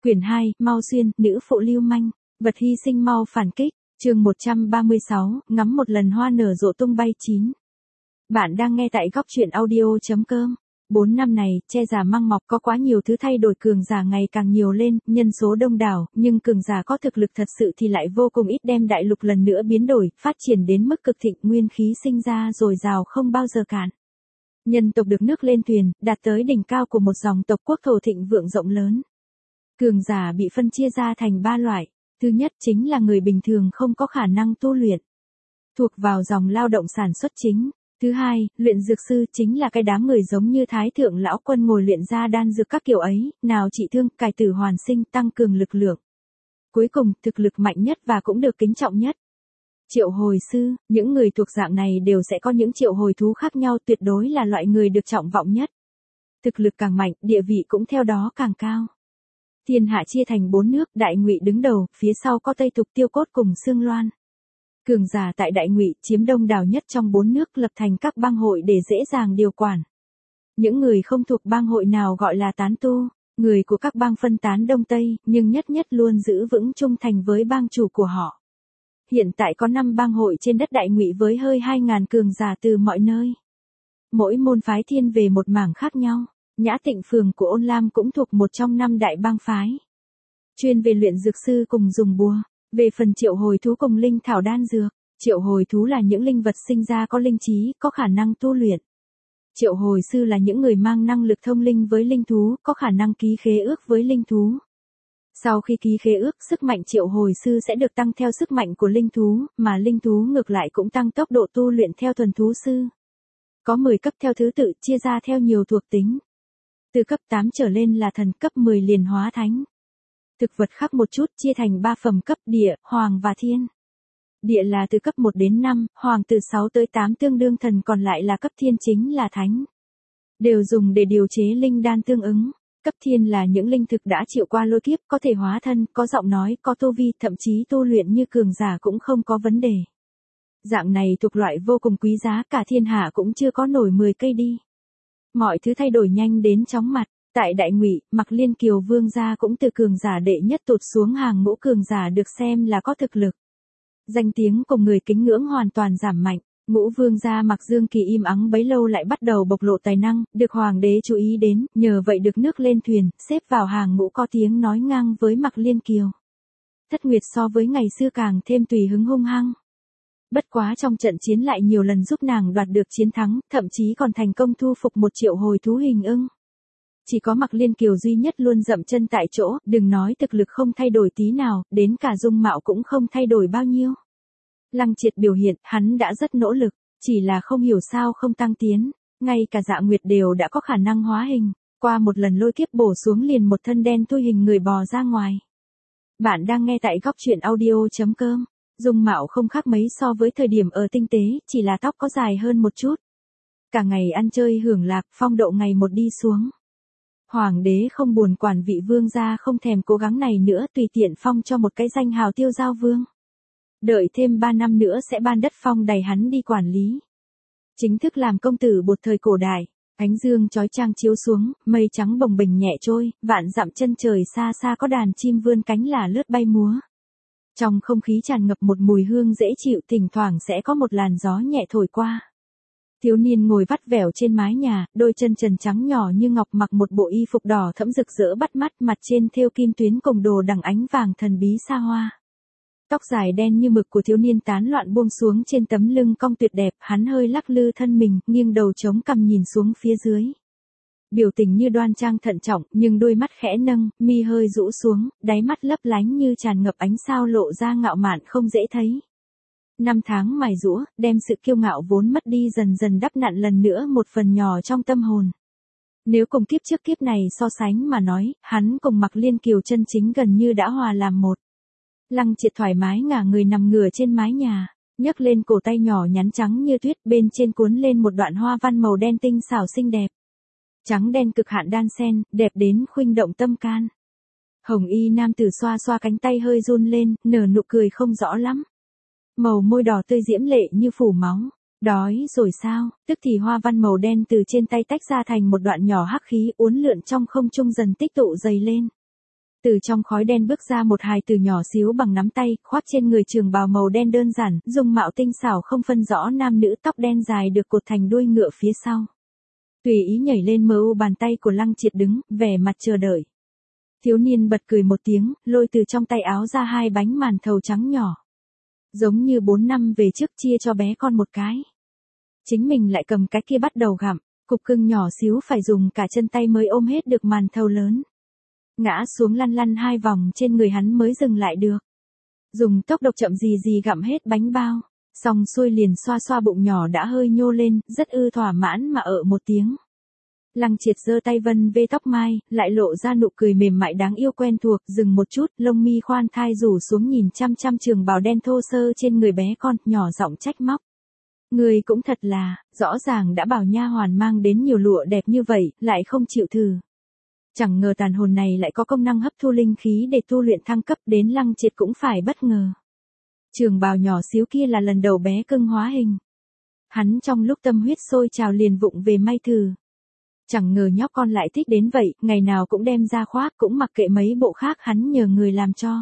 Quyển 2, Mau Xuyên, nữ phụ lưu manh, vật hy sinh mau phản kích, chương 136, ngắm một lần hoa nở rộ tung bay chín. Bạn đang nghe tại góc truyện audio.com. 4 năm này, che giả măng mọc có quá nhiều thứ thay đổi, cường giả ngày càng nhiều lên, nhân số đông đảo, nhưng cường giả có thực lực thật sự thì lại vô cùng ít, đem đại lục lần nữa biến đổi, phát triển đến mức cực thịnh, nguyên khí sinh ra dồi dào không bao giờ cạn. Nhân tộc được nước lên thuyền, đạt tới đỉnh cao của một dòng tộc quốc thổ thịnh vượng rộng lớn. Cường giả bị phân chia ra thành 3 loại. Thứ nhất chính là người bình thường không có khả năng tu luyện, thuộc vào dòng lao động sản xuất chính. Thứ hai, luyện dược sư chính là cái đám người giống như Thái Thượng Lão Quân ngồi luyện ra đan dược các kiểu ấy, nào trị thương, cải tử hoàn sinh, tăng cường lực lượng. Cuối cùng, thực lực mạnh nhất và cũng được kính trọng nhất. Triệu hồi sư, những người thuộc dạng này đều sẽ có những triệu hồi thú khác nhau, tuyệt đối là loại người được trọng vọng nhất. Thực lực càng mạnh, địa vị cũng theo đó càng cao. Thiên hạ chia thành 4 nước, Đại Ngụy đứng đầu, phía sau có Tây Thục, Tiêu Cốt cùng Xương Loan. Cường giả tại Đại Ngụy chiếm đông đảo nhất trong 4 nước, lập thành các bang hội để dễ dàng điều quản. Những người không thuộc bang hội nào gọi là tán tu, người của các bang phân tán đông tây, nhưng nhất luôn giữ vững trung thành với bang chủ của họ. Hiện tại có 5 bang hội trên đất Đại Ngụy với hơi 2.000 cường giả từ mọi nơi. Mỗi môn phái thiên về một mảng khác nhau. Nhã Tịnh Phường của Ôn Lam cũng thuộc một trong 5 đại bang phái. Chuyên về luyện dược sư cùng dùng bùa. Về phần triệu hồi thú cùng linh thảo đan dược, triệu hồi thú là những linh vật sinh ra có linh trí, có khả năng tu luyện. Triệu hồi sư là những người mang năng lực thông linh với linh thú, có khả năng ký khế ước với linh thú. Sau khi ký khế ước, sức mạnh triệu hồi sư sẽ được tăng theo sức mạnh của linh thú, mà linh thú ngược lại cũng tăng tốc độ tu luyện theo thuần thú sư. Có 10 cấp theo thứ tự, chia ra theo nhiều thuộc tính. Từ cấp 8 trở lên là thần, cấp 10 liền hóa thánh. Thực vật khác một chút, chia thành 3 phẩm cấp: địa, hoàng và thiên. Địa là từ cấp 1 đến 5, hoàng từ 6 tới 8 tương đương thần, còn lại là cấp thiên chính là thánh. Đều dùng để điều chế linh đan tương ứng. Cấp thiên là những linh thực đã chịu qua lôi kiếp, có thể hóa thân, có giọng nói, có tu vi, thậm chí tu luyện như cường giả cũng không có vấn đề. Dạng này thuộc loại vô cùng quý giá, cả thiên hạ cũng chưa có nổi 10 cây đi. Mọi thứ thay đổi nhanh đến chóng mặt. Tại Đại Ngụy, Mạc Liên Kiều vương gia cũng từ cường giả đệ nhất tụt xuống hàng ngũ cường giả được xem là có thực lực. Danh tiếng cùng người kính ngưỡng hoàn toàn giảm mạnh. Ngũ vương gia Mạc Dương Kỳ im ắng bấy lâu lại bắt đầu bộc lộ tài năng, được hoàng đế chú ý đến, nhờ vậy được nước lên thuyền, xếp vào hàng ngũ có tiếng nói ngang với Mạc Liên Kiều. Thất Nguyệt so với ngày xưa càng thêm tùy hứng hung hăng. Bất quá trong trận chiến lại nhiều lần giúp nàng đoạt được chiến thắng, thậm chí còn thành công thu phục một triệu hồi thú hình ưng. Chỉ có Mạc Liên Kiều duy nhất luôn dậm chân tại chỗ, đừng nói thực lực không thay đổi tí nào, đến cả dung mạo cũng không thay đổi bao nhiêu. Lăng Triệt biểu hiện, hắn đã rất nỗ lực, chỉ là không hiểu sao không tăng tiến, ngay cả Dạ Nguyệt đều đã có khả năng hóa hình, qua một lần lôi kiếp bổ xuống liền một thân đen thui hình người bò ra ngoài. Bạn đang nghe tại góc truyện audio.com. Dung mạo không khác mấy so với thời điểm ở tinh tế, chỉ là tóc có dài hơn một chút. Cả ngày ăn chơi hưởng lạc, phong độ ngày một đi xuống. Hoàng đế không buồn quản vị vương gia không thèm cố gắng này nữa, tùy tiện phong cho một cái danh hào Tiêu Giao Vương. Đợi thêm 3 năm nữa sẽ ban đất phong đầy hắn đi quản lý. Chính thức làm công tử bột thời cổ đại. Ánh dương chói chang chiếu xuống, mây trắng bồng bềnh nhẹ trôi, vạn dặm chân trời xa xa có đàn chim vươn cánh là lướt bay múa. Trong không khí tràn ngập một mùi hương dễ chịu, thỉnh thoảng sẽ có một làn gió nhẹ thổi qua. Thiếu niên ngồi vắt vẻo trên mái nhà, đôi chân trần trắng nhỏ như ngọc, mặc một bộ y phục đỏ thẫm rực rỡ bắt mắt, mặt trên thêu kim tuyến cùng đồ đằng ánh vàng thần bí xa hoa. Tóc dài đen như mực của thiếu niên tán loạn buông xuống trên tấm lưng cong tuyệt đẹp, hắn hơi lắc lư thân mình, nghiêng đầu chống cằm nhìn xuống phía dưới. Biểu tình như đoan trang thận trọng, nhưng đôi mắt khẽ nâng, mi hơi rũ xuống, đáy mắt lấp lánh như tràn ngập ánh sao, lộ ra ngạo mạn không dễ thấy. 5 tháng mài giũa, đem sự kiêu ngạo vốn mất đi dần dần đắp nặn lần nữa một phần nhỏ trong tâm hồn. Nếu cùng kiếp trước kiếp này so sánh mà nói, hắn cùng Mạc Liên Kiều chân chính gần như đã hòa làm một. Lăng Triệt thoải mái ngả người nằm ngửa trên mái nhà, nhấc lên cổ tay nhỏ nhắn trắng như tuyết, bên trên cuốn lên một đoạn hoa văn màu đen tinh xảo xinh đẹp. Trắng đen cực hạn đan xen, đẹp đến khuynh động tâm can. Hồng y nam tử xoa xoa cánh tay hơi run lên, nở nụ cười không rõ lắm. Màu môi đỏ tươi diễm lệ như phủ máu. Đói rồi sao? Tức thì hoa văn màu đen từ trên tay tách ra thành một đoạn nhỏ hắc khí uốn lượn trong không trung dần tích tụ dày lên. Từ trong khói đen bước ra một hài tử nhỏ xíu bằng nắm tay, khoác trên người trường bào màu đen đơn giản, dung mạo tinh xảo không phân rõ nam nữ, tóc đen dài được cột thành đuôi ngựa phía sau. Tùy ý nhảy lên mờ u bàn tay của Lăng Triệt đứng, vẻ mặt chờ đợi. Thiếu niên bật cười một tiếng, lôi từ trong tay áo ra 2 bánh màn thầu trắng nhỏ. Giống như 4 năm về trước chia cho bé con một cái. Chính mình lại cầm cái kia bắt đầu gặm, cục cưng nhỏ xíu phải dùng cả chân tay mới ôm hết được màn thầu lớn. Ngã xuống lăn lăn 2 vòng trên người hắn mới dừng lại được. Dùng tốc độ chậm gì gặm hết bánh bao, xong xuôi liền xoa xoa bụng nhỏ đã hơi nhô lên, rất thỏa mãn mà một tiếng. Lăng Triệt giơ tay vân về tóc mai, lại lộ ra nụ cười mềm mại đáng yêu quen thuộc, dừng một chút, lông mi khoan thai rủ xuống nhìn chăm chăm trường bào đen thô sơ trên người bé con, nhỏ giọng trách móc. Người cũng thật là, rõ ràng đã bảo nha hoàn mang đến nhiều lụa đẹp như vậy, lại không chịu thử. Chẳng ngờ tàn hồn này lại có công năng hấp thu linh khí để tu luyện thăng cấp, đến Lăng Triệt cũng phải bất ngờ. Trường bào nhỏ xíu kia là lần đầu bé cưng hóa hình. Hắn trong lúc tâm huyết sôi trào liền vụng về may thử. Chẳng ngờ nhóc con lại thích đến vậy, ngày nào cũng đem ra khoác, cũng mặc kệ mấy bộ khác hắn nhờ người làm cho.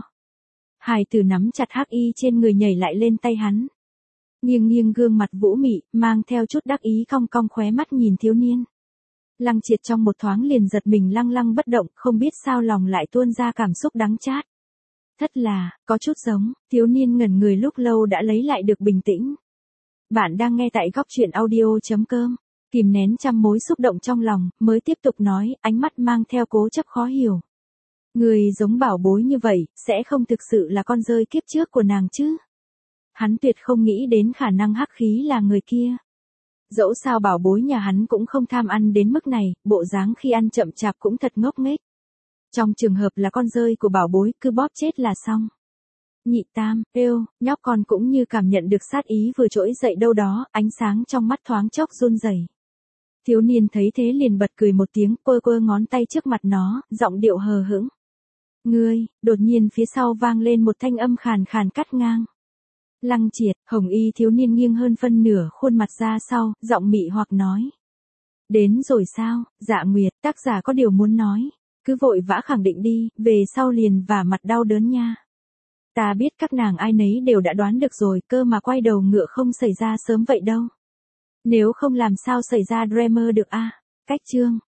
Hài tử nắm chặt hắc y trên người nhảy lại lên tay hắn. Nghiêng nghiêng gương mặt vũ mị, mang theo chút đắc ý cong cong khóe mắt nhìn thiếu niên. Lăng Triệt trong một thoáng liền giật mình lăng lăng bất động, không biết sao lòng lại tuôn ra cảm xúc đắng chát. Thật là, có chút giống, thiếu niên ngẩn người lúc lâu đã lấy lại được bình tĩnh. Bạn đang nghe tại góc truyện audio.com. Kìm nén trăm mối xúc động trong lòng, mới tiếp tục nói, ánh mắt mang theo cố chấp khó hiểu. Người giống bảo bối như vậy, sẽ không thực sự là con rơi kiếp trước của nàng chứ? Hắn tuyệt không nghĩ đến khả năng hắc khí là người kia. Dẫu sao bảo bối nhà hắn cũng không tham ăn đến mức này, bộ dáng khi ăn chậm chạp cũng thật ngốc nghếch. Trong trường hợp là con rơi của bảo bối, cứ bóp chết là xong. Nhị tam, nhóc con cũng như cảm nhận được sát ý vừa trỗi dậy đâu đó, ánh sáng trong mắt thoáng chốc run rẩy. Thiếu niên thấy thế liền bật cười một tiếng, quơ ngón tay trước mặt nó, giọng điệu hờ hững. Ngươi, đột nhiên phía sau vang lên một thanh âm khàn khàn cắt ngang. Lăng Triệt, hồng y thiếu niên nghiêng hơn phân nửa khuôn mặt ra sau, giọng mị hoặc nói. Đến rồi sao, Dạ Nguyệt, tác giả có điều muốn nói. Cứ vội vã khẳng định đi, về sau liền vả mặt đau đớn nha. Ta biết các nàng ai nấy đều đã đoán được rồi, cơ mà quay đầu ngựa không xảy ra sớm vậy đâu. Nếu không làm sao xảy ra drama được a. Cách chương.